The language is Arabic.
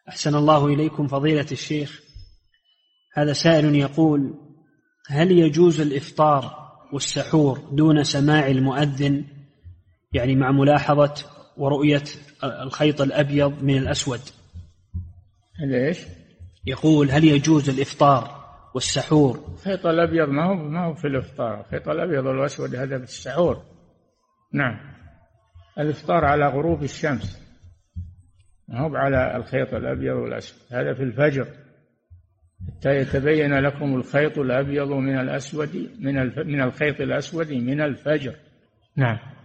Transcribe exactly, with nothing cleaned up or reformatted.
أحسن الله إليكم فضيلة الشيخ. هذا سائل يقول: هل يجوز الإفطار والسحور دون سماع المؤذن، يعني مع ملاحظة ورؤية الخيط الأبيض من الأسود؟ ليش؟ يقول: هل يجوز الإفطار والسحور؟ الخيط الأبيض ما هو ما هو في الإفطار، الخيط الأبيض والأسود هذا في السحور. نعم، الإفطار على غروب الشمس، ما هو على الخيط الأبيض والأسود، هذا في الفجر حتى يتبين لكم الخيط الأبيض من الأسود من من الخيط الأسود من الفجر. نعم.